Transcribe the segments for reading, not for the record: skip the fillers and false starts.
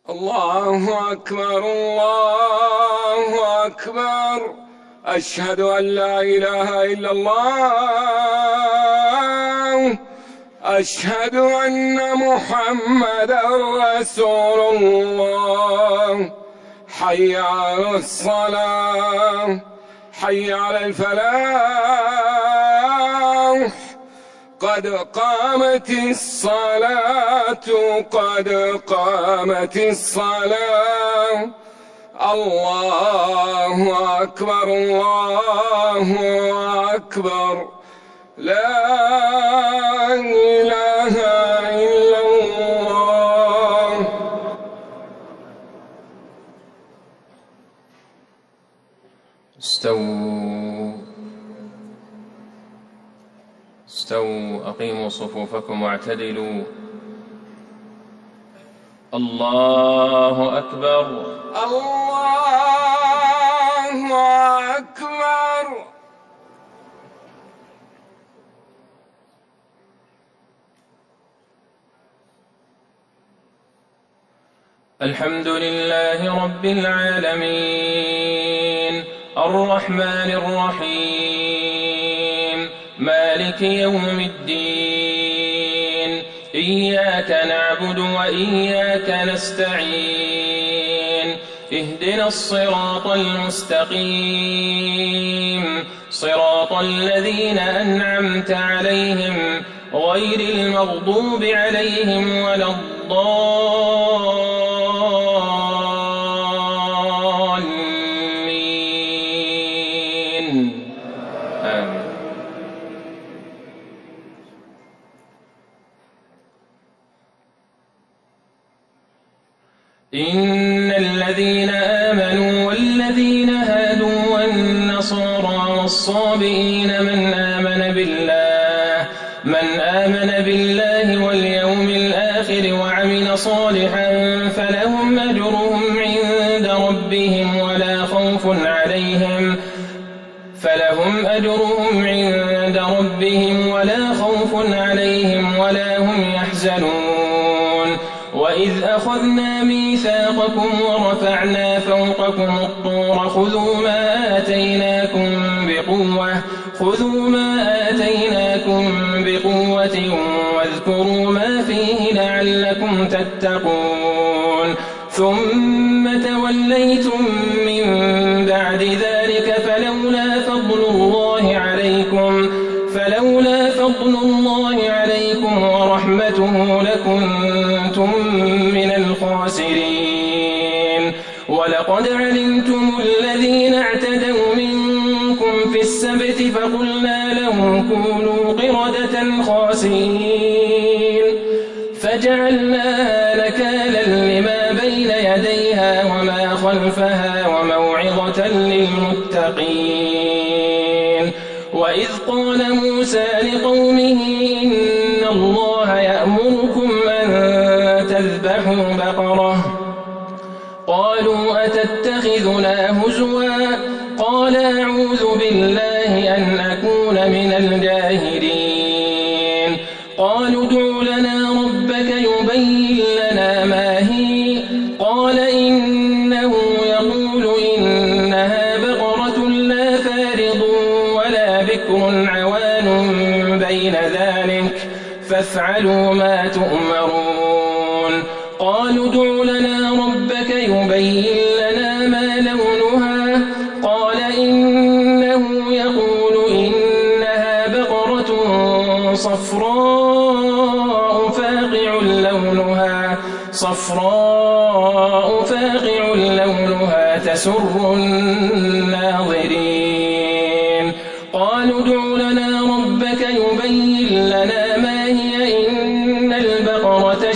الله أكبر الله أكبر. أشهد أن لا إله إلا الله. أشهد أن محمدًا رسول الله. حي على الصلاة، حي على الفلاح، قد قامت الصلاة، قد قامت الصلاة. الله أكبر الله أكبر. لا إله إلا الله. استووا أقيموا صفوفكم واعتدلوا. الله أكبر الله أكبر. الحمد لله رب العالمين، الرحمن الرحيم، مالك يوم الدين، إياك نعبد وإياك نستعين، اهدنا الصراط المستقيم، صراط الذين أنعمت عليهم غير المغضوب عليهم ولا الضالين. آمين. إن الذين آمنوا والذين هادوا والنصارى والصابئين من آمن بالله واليوم الآخر وعمل صالحا فلهم أجرهم عند ربهم ولا خوف عليهم ولا هم يحزنون. وإذ أخذنا ميثاقكم ورفعنا فوقكم الطور خذوا ما آتيناكم بقوة واذكروا ما فيه لعلكم تتقون. ثم توليتم من بعد ذلك فلولا فضل الله عليكم ورحمته لكنتم من الخاسرين. ولقد علمتم الذين اعتدوا منكم في السبت فقلنا لهم كونوا قردة خاسئين فجعلناها نكالا لما بين يديها وما خلفها وموعظة للمتقين. وإذ قال موسى لقومه إن الله يأمركم أن تذبحوا بقرة قالوا أتتخذنا هزوا قال أعوذ بالله أن أكون من الجاهلين. قالوا ادع لنا ربك يبين لنا ما هي قال إنه يقول إنها بقرة لا فارض ولا بكر عوان بين ذلك فافعلوا ما تؤمرون. قالوا ادع لنا ربك يبين لنا ما لونها قال إنه يقول إنها بقرة صفراء فاقع لونها تسر الناظرين. قالوا ادع لنا ربك يبين لنا ما هي إن البقرة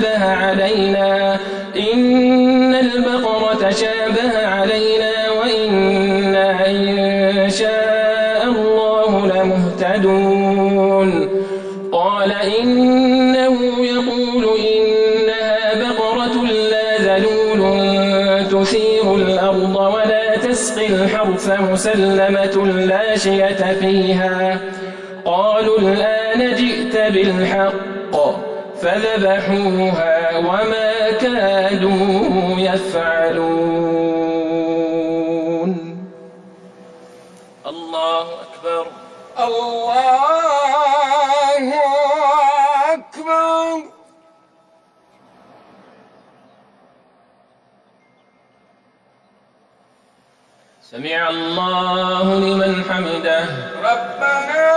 شابه علينا وإنا إن شاء الله لمهتدون. قال إنه يقول إنها بقرة لا ذلول تثير الأرض ولا تسقي الحرث مسلمة لا شية فيها. قالوا الآن جئت بالحق فذبحوها وما كادوا يفعلون. الله أكبر. الله أكبر. سمع الله لمن حمده. ربنا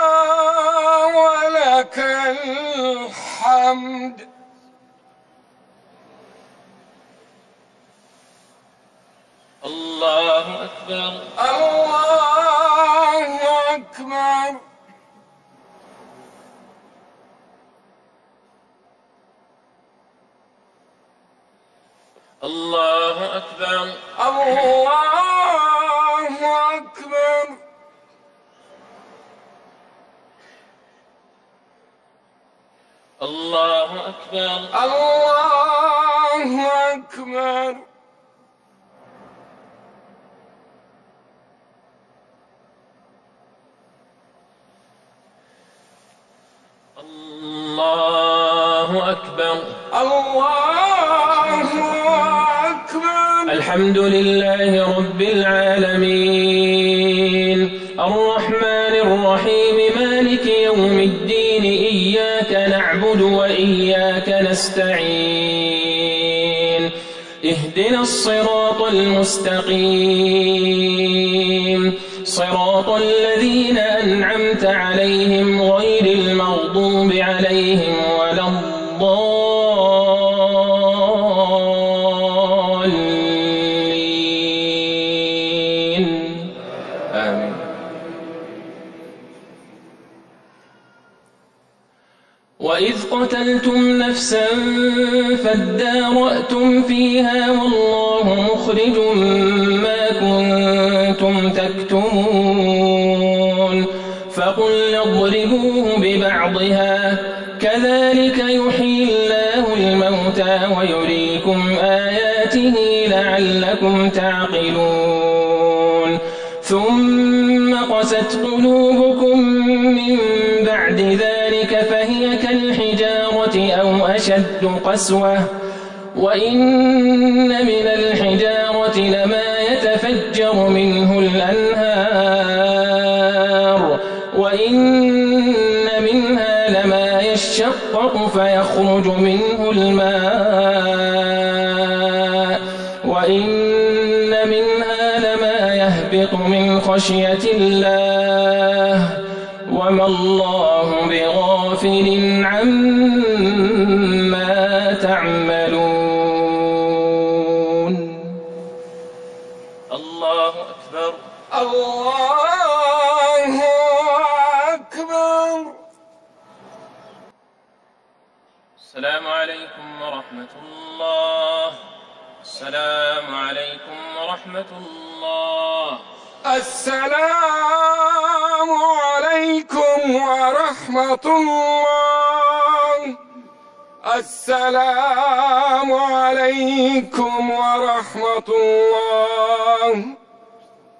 ولك الحمد. الله أكبر. الله أكبر. الله أكبر. الله أكبر. الله أكبر. الله أكبر. الله أكبر. الله أكبر. الحمد لله رب العالمين الرحمن الرحيم مالك يوم الدين إياك نعبد وإياك نستعين اهدنا الصراط المستقيم صراط الذين أنعمت عليهم غير المغضوب عليهم ولا الضالين آمين. وإذ قتلتم نفسا فادارأتم فيها والله مخرج ما كنتم تكتمون فقلنا اضربوه ببعضها كذلك يحيي الله الموتى ويريكم آياته لعلكم تعقلون ثم قست قلوبكم من بعد ذلك فهي كالحجارة أو أشد قسوة وإن من الحجارة لما يتفجر منه الأنهار وإن منها لما يشقق فيخرج منه الماء وإن منها لما يهبط من خشية الله وما الله بغافل عما تعملون. الله أكبر. الله أكبر. السلام عليكم ورحمة الله. السلام عليكم ورحمة الله. السلام عليكم ورحمة الله. السلام عليكم ورحمة الله.